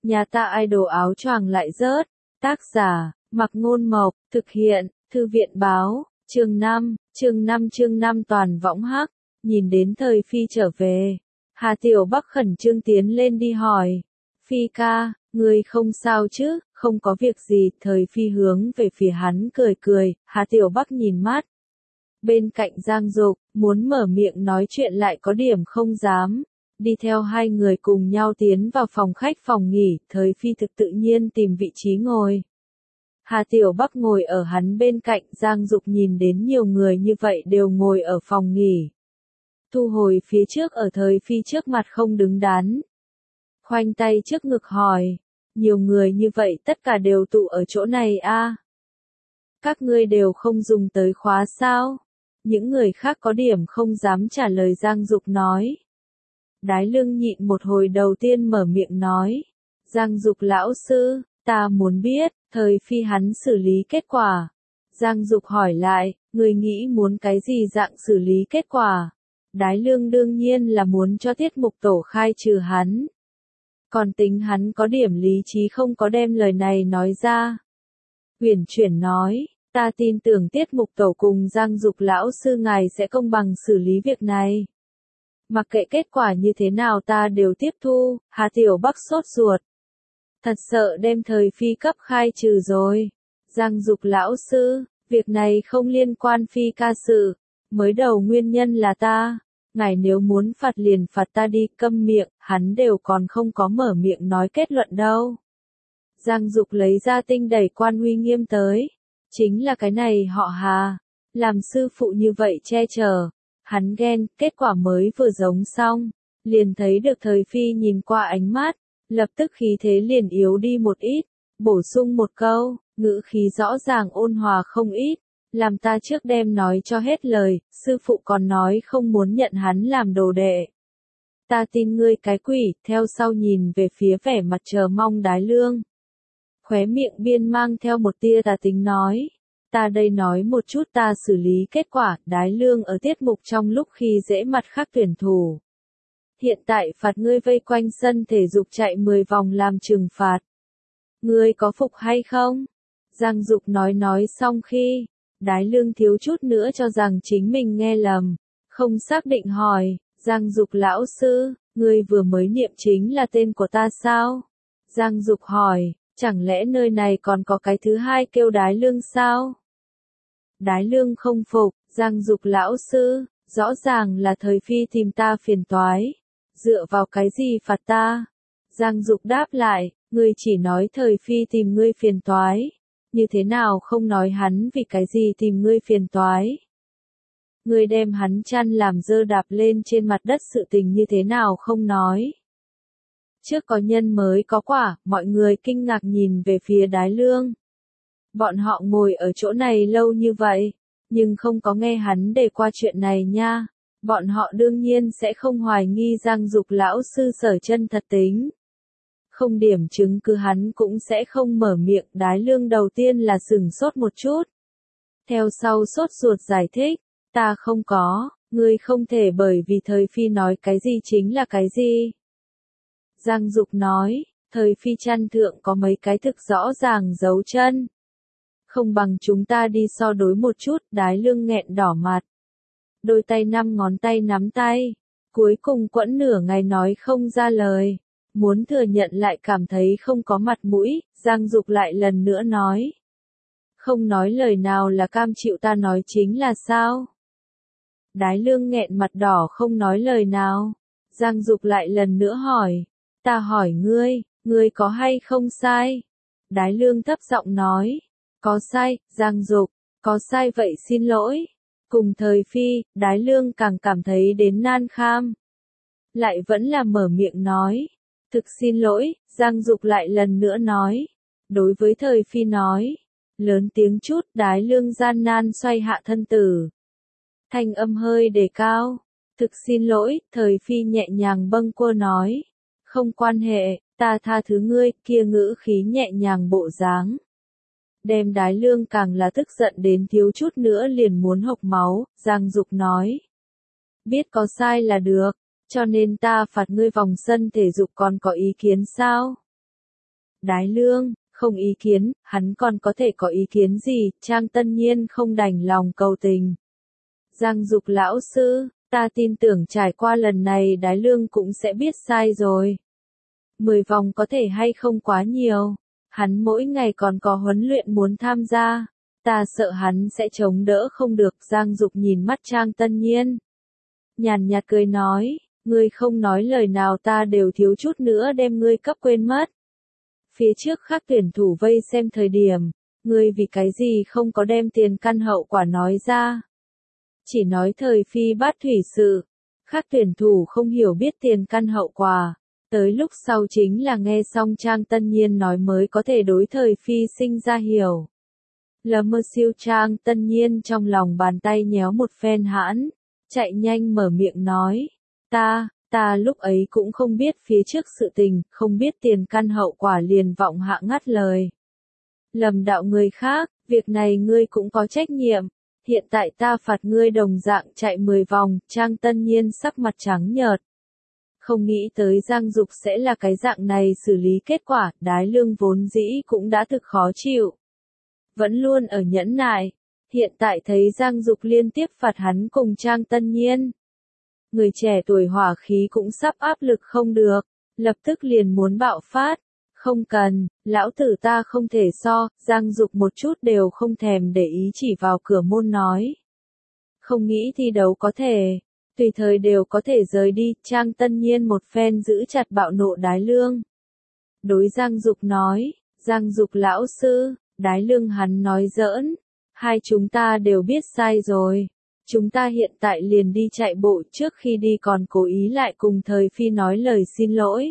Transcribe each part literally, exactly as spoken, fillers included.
Nhà ta idol áo choàng lại rớt. Tác giả, Mặc Ngôn Mộc, thực hiện, Thư viện Báo, chương năm, chương năm chương năm toàn võng hắc, nhìn đến thời Phi trở về. Hà Tiểu Bắc khẩn trương tiến lên đi hỏi. Phi ca, ngươi không sao chứ, không có việc gì, thời Phi hướng về phía hắn cười cười, Hà Tiểu Bắc nhìn mắt. Bên cạnh Giang Dục, muốn mở miệng nói chuyện lại có điểm không dám. Đi theo hai người cùng nhau tiến vào phòng khách phòng nghỉ, thời Phi thực tự nhiên tìm vị trí ngồi. Hà Tiểu Bắc ngồi ở hắn bên cạnh, Giang Dục nhìn đến nhiều người như vậy đều ngồi ở phòng nghỉ. Thu hồi phía trước ở thời Phi trước mặt không đứng đắn. Khoanh tay trước ngực hỏi, nhiều người như vậy tất cả đều tụ ở chỗ này a? À? Các ngươi đều không dùng tới khóa sao? Những người khác có điểm không dám trả lời. Giang Dục nói. Đái Lương nhịn một hồi đầu tiên mở miệng nói. Giang Dục lão sư, ta muốn biết, thời Phi hắn xử lý kết quả. Giang Dục hỏi lại, người nghĩ muốn cái gì dạng xử lý kết quả? Đái Lương đương nhiên là muốn cho tiết mục tổ khai trừ hắn. Còn tính hắn có điểm lý trí không có đem lời này nói ra. Huyền chuyển nói, ta tin tưởng tiết mục tổ cùng Giang Dục lão sư ngài sẽ công bằng xử lý việc này. Mặc kệ kết quả như thế nào ta đều tiếp thu. Hà Tiểu Bắc sốt ruột. Thật sợ đem thời Phi cấp khai trừ rồi. Giang Dục lão sư, việc này không liên quan Phi ca sự. Mới đầu nguyên nhân là ta. Ngài nếu muốn phạt liền phạt ta đi, câm miệng, hắn đều còn không có mở miệng nói kết luận đâu. Giang Dục lấy ra tinh đẩy quan uy nghiêm tới. Chính là cái này họ Hà. Làm sư phụ như vậy che chở. Hắn ghen, kết quả mới vừa giống xong. Liền thấy được thời Phi nhìn qua ánh mắt. Lập tức khí thế liền yếu đi một ít. Bổ sung một câu, ngữ khí rõ ràng ôn hòa không ít. Làm ta trước đem nói cho hết lời, sư phụ còn nói không muốn nhận hắn làm đồ đệ. Ta tin ngươi cái quỷ, theo sau nhìn về phía vẻ mặt chờ mong Đái Lương. Khóe miệng biên mang theo một tia tà tính nói. Ta đây nói một chút ta xử lý kết quả, Đái Lương ở tiết mục trong lúc khi dễ mặt khác tuyển thủ. Hiện tại phạt ngươi vây quanh sân thể dục chạy mười vòng làm trừng phạt. Ngươi có phục hay không? Giang Dục nói nói xong khi, Đái Lương thiếu chút nữa cho rằng chính mình nghe lầm. Không xác định hỏi, Giang Dục lão sư, ngươi vừa mới niệm chính là tên của ta sao? Giang Dục hỏi, chẳng lẽ nơi này còn có cái thứ hai kêu Đái Lương sao? Đái Lương không phục, Giang Dục lão sư, rõ ràng là thời Phi tìm ta phiền toái. Dựa vào cái gì phạt ta? Giang Dục đáp lại, ngươi chỉ nói thời Phi tìm ngươi phiền toái. Như thế nào không nói hắn vì cái gì tìm ngươi phiền toái? Ngươi đem hắn chăn làm dơ đạp lên trên mặt đất sự tình như thế nào không nói? Trước có nhân mới có quả, mọi người kinh ngạc nhìn về phía Đái Lương. Bọn họ ngồi ở chỗ này lâu như vậy, nhưng không có nghe hắn đề qua chuyện này nha. Bọn họ đương nhiên sẽ không hoài nghi Giang Dục lão sư sở chân thật tính. Không điểm chứng cứ hắn cũng sẽ không mở miệng. Đái Lương đầu tiên là sửng sốt một chút. Theo sau sốt ruột giải thích, ta không có, ngươi không thể bởi vì thời Phi nói cái gì chính là cái gì. Giang Dục nói, thời Phi chăn thượng có mấy cái thực rõ ràng dấu chân. Không bằng chúng ta đi so đối một chút. Đái Lương nghẹn đỏ mặt. Đôi tay năm ngón tay nắm tay. Cuối cùng quẫn nửa ngày nói không ra lời. Muốn thừa nhận lại cảm thấy không có mặt mũi. Giang Dục lại lần nữa nói. Không nói lời nào là cam chịu ta nói chính là sao? Đái Lương nghẹn mặt đỏ không nói lời nào. Giang Dục lại lần nữa hỏi. Ta hỏi ngươi, ngươi có hay không sai? Đái Lương thấp giọng nói. Có sai. Giang Dục, có sai vậy xin lỗi. Cùng thời Phi, Đái Lương càng cảm thấy đến nan kham. Lại vẫn là mở miệng nói. Thực xin lỗi. Giang Dục lại lần nữa nói. Đối với thời Phi nói. Lớn tiếng chút. Đái Lương gian nan xoay hạ thân tử. Thanh âm hơi đề cao. Thực xin lỗi. Thời Phi nhẹ nhàng bâng quơ nói. Không quan hệ, ta tha thứ ngươi. Kia ngữ khí nhẹ nhàng bộ dáng. Đem Đái Lương càng là tức giận đến thiếu chút nữa liền muốn hộc máu. Giang Dục nói. Biết có sai là được, cho nên ta phạt ngươi vòng sân thể dục còn có ý kiến sao? Đái Lương, không ý kiến, hắn còn có thể có ý kiến gì, Trang Tân Nhiên không đành lòng cầu tình. Giang Dục lão sư, ta tin tưởng trải qua lần này Đái Lương cũng sẽ biết sai rồi. Mười vòng có thể hay không quá nhiều, hắn mỗi ngày còn có huấn luyện muốn tham gia, ta sợ hắn sẽ chống đỡ không được. Giang Dục nhìn mắt Trang Tân Nhiên, nhàn nhạt cười nói, ngươi không nói lời nào ta đều thiếu chút nữa đem ngươi cấp quên mất. Phía trước khác tuyển thủ vây xem thời điểm, ngươi vì cái gì không có đem tiền căn hậu quả nói ra. Chỉ nói thời phi bát thủy sự, khác tuyển thủ không hiểu biết tiền căn hậu quả. Tới lúc sau chính là nghe xong Trang Tân Nhiên nói mới có thể đối thời phi sinh ra hiểu. Lờ mơ siêu Trang Tân Nhiên trong lòng bàn tay nhéo một phen hãn, chạy nhanh mở miệng nói, ta, ta lúc ấy cũng không biết phía trước sự tình, không biết tiền căn hậu quả liền vọng hạ ngắt lời. Lầm đạo người khác, việc này ngươi cũng có trách nhiệm, hiện tại ta phạt ngươi đồng dạng chạy mười vòng. Trang Tân Nhiên sắc mặt trắng nhợt. Không nghĩ tới Giang Dục sẽ là cái dạng này xử lý kết quả, Đái Lương vốn dĩ cũng đã thực khó chịu. Vẫn luôn ở nhẫn nại, hiện tại thấy Giang Dục liên tiếp phạt hắn cùng Trang Tân Nhiên. Người trẻ tuổi hỏa khí cũng sắp áp lực không được, lập tức liền muốn bạo phát. Không cần, lão tử ta không thể so, Giang Dục một chút đều không thèm để ý chỉ vào cửa môn nói. Không nghĩ thi đấu có thể, tùy thời đều có thể rời đi. Trang Tân Nhiên một phen giữ chặt bạo nộ Đái Lương. Đối Giang Dục nói, Giang Dục lão sư, Đái Lương hắn nói giỡn, hai chúng ta đều biết sai rồi. Chúng ta hiện tại liền đi chạy bộ, trước khi đi còn cố ý lại cùng thời phi nói lời xin lỗi.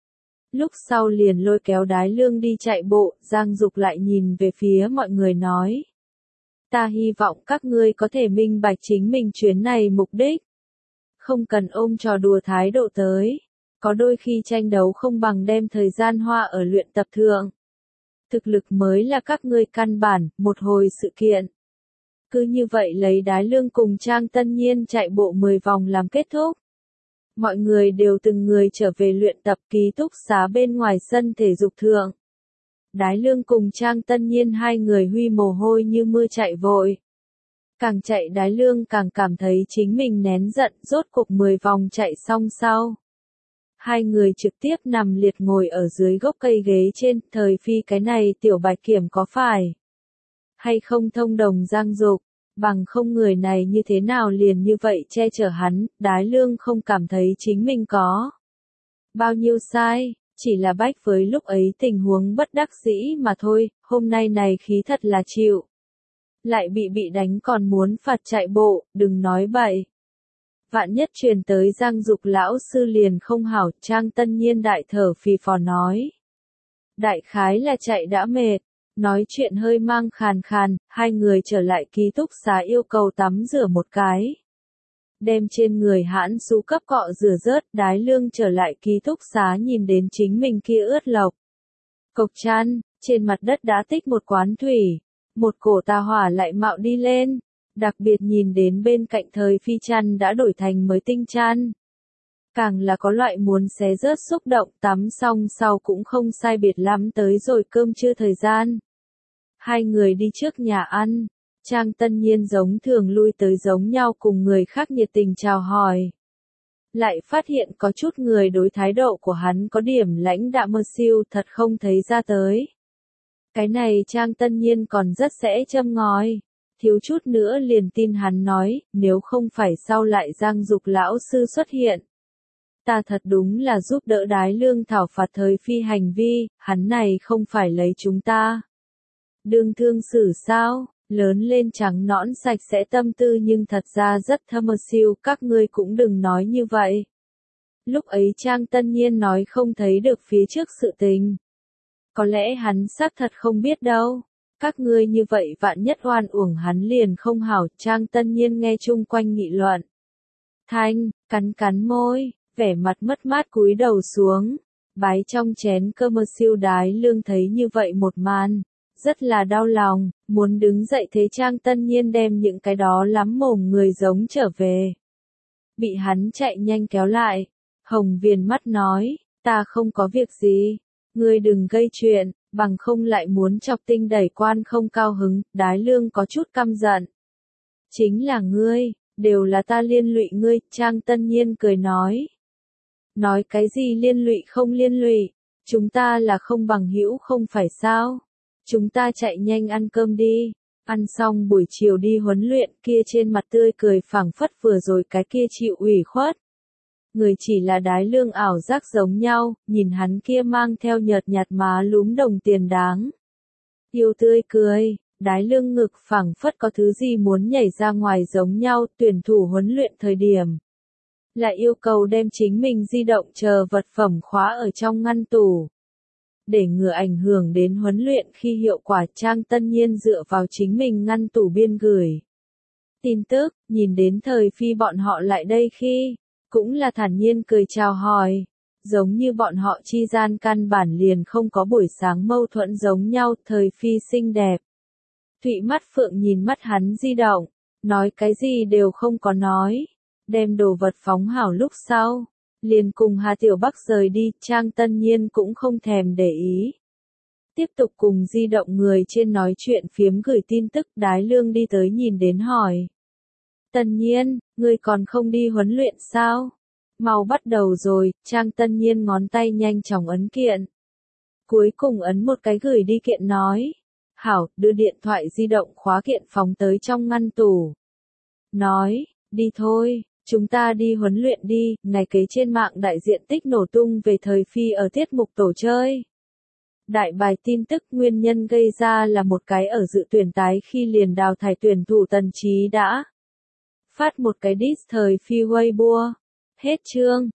Lúc sau liền lôi kéo Đái Lương đi chạy bộ, Giang Dục lại nhìn về phía mọi người nói. Ta hy vọng các ngươi có thể minh bạch chính mình chuyến này mục đích. Không cần ôm trò đùa thái độ tới. Có đôi khi tranh đấu không bằng đem thời gian hoa ở luyện tập thượng. Thực lực mới là các ngươi căn bản, một hồi sự kiện. Cứ như vậy lấy Đái Lương cùng Trang Tân Nhiên chạy bộ mười vòng làm kết thúc. Mọi người đều từng người trở về luyện tập ký túc xá bên ngoài sân thể dục thượng. Đái Lương cùng Trang Tân Nhiên hai người huy mồ hôi như mưa chạy vội. Càng chạy Đái Lương càng cảm thấy chính mình nén giận, rốt cuộc mười vòng chạy xong sau. Hai người trực tiếp nằm liệt ngồi ở dưới gốc cây ghế trên, thời phi cái này tiểu bạch kiểm có phải hay không thông đồng Giang Dục, bằng không người này như thế nào liền như vậy che chở hắn. Đái Lương không cảm thấy chính mình có bao nhiêu sai, chỉ là bách với lúc ấy tình huống bất đắc dĩ mà thôi, hôm nay này khí thật là chịu. Lại bị bị đánh còn muốn phạt chạy bộ, đừng nói bậy. Vạn nhất truyền tới Giang Dục lão sư liền không hảo. Trang Tân Nhiên đại thở phì phò nói. Đại khái là chạy đã mệt, nói chuyện hơi mang khàn khàn, hai người trở lại ký túc xá yêu cầu tắm rửa một cái. Đem trên người hãn xú cấp cọ rửa rớt. Đái Lương trở lại ký túc xá nhìn đến chính mình kia ướt lộc cộc chăn, trên mặt đất đã tích một quán thủy, một cổ tà hỏa lại mạo đi lên. Đặc biệt nhìn đến bên cạnh thời phi chăn đã đổi thành mới tinh chăn. Càng là có loại muốn xé rớt xúc động. Tắm xong sau cũng không sai biệt lắm tới rồi cơm trưa thời gian. Hai người đi trước nhà ăn. Trang Tân Nhiên giống thường lui tới giống nhau cùng người khác nhiệt tình chào hỏi. Lại phát hiện có chút người đối thái độ của hắn có điểm lãnh đạm mơ siêu, thật không thấy ra tới. Cái này Trang Tân Nhiên còn rất sẽ châm ngòi. Thiếu chút nữa liền tin hắn nói, nếu không phải sau lại Giang Dục lão sư xuất hiện. Ta thật đúng là giúp đỡ Đái Lương thảo phạt thời phi hành vi, hắn này không phải lấy chúng ta đương thương xử sao. Lớn lên trắng nõn sạch sẽ tâm tư nhưng thật ra rất thâm siêu, các ngươi cũng đừng nói như vậy. Lúc ấy Trang Tân Nhiên nói không thấy được phía trước sự tình. Có lẽ hắn xác thật không biết đâu. Các ngươi như vậy vạn nhất oan uổng hắn liền không hảo. Trang Tân Nhiên nghe chung quanh nghị luận. Thanh, cắn cắn môi, vẻ mặt mất mát cúi đầu xuống. Bái trong chén cơm siêu. Đái Lương thấy như vậy một màn. Rất là đau lòng, muốn đứng dậy thế Trang Tân Nhiên đem những cái đó lắm mồm người giống trở về. Bị hắn chạy nhanh kéo lại. Hồng viền mắt nói, ta không có việc gì. Ngươi đừng gây chuyện, bằng không lại muốn chọc Tinh Đẩy Quan không cao hứng, Đái Lương có chút căm giận. Chính là ngươi, đều là ta liên lụy ngươi, Trang Tân Nhiên cười nói. Nói cái gì liên lụy không liên lụy, chúng ta là không bằng hữu không phải sao? Chúng ta chạy nhanh ăn cơm đi, ăn xong buổi chiều đi huấn luyện, kia trên mặt tươi cười phảng phất vừa rồi cái kia chịu ủy khuất. Người chỉ là Đái Lương ảo giác giống nhau, nhìn hắn kia mang theo nhợt nhạt má lúm đồng tiền đáng. Yêu tươi cười, Đái Lương ngực phảng phất có thứ gì muốn nhảy ra ngoài giống nhau, tuyển thủ huấn luyện thời điểm. Lại yêu cầu đem chính mình di động chờ vật phẩm khóa ở trong ngăn tủ. Để ngừa ảnh hưởng đến huấn luyện khi hiệu quả, Trang Tân Nhiên dựa vào chính mình ngăn tủ biên gửi tin tức, nhìn đến Thời Phi bọn họ lại đây khi, cũng là thản nhiên cười chào hỏi, giống như bọn họ chi gian căn bản liền không có buổi sáng mâu thuẫn giống nhau. Thời Phi xinh đẹp. Thụy mắt phượng nhìn mắt hắn di động, nói cái gì đều không có nói, đem đồ vật phóng hảo lúc sau, liền cùng Hà Tiểu Bắc rời đi. Trang Tân Nhiên cũng không thèm để ý. Tiếp tục cùng di động người trên nói chuyện phiếm gửi tin tức. Đái Lương đi tới nhìn đến hỏi. Tân Nhiên, ngươi còn không đi huấn luyện sao? Mau bắt đầu rồi. Trang Tân Nhiên ngón tay nhanh chóng ấn kiện. Cuối cùng ấn một cái gửi đi kiện nói. Hảo, đưa điện thoại di động khóa kiện phóng tới trong ngăn tủ. Nói, đi thôi, chúng ta đi huấn luyện đi. Ngày kế trên mạng đại diện tích nổ tung về Thời Phi ở tiết mục tổ chơi. Đại bài tin tức nguyên nhân gây ra là một cái ở dự tuyển tái khi liền đào thải tuyển thủ Tần Trí đã phát một cái diss Thời Phi Weibo. Hết chương.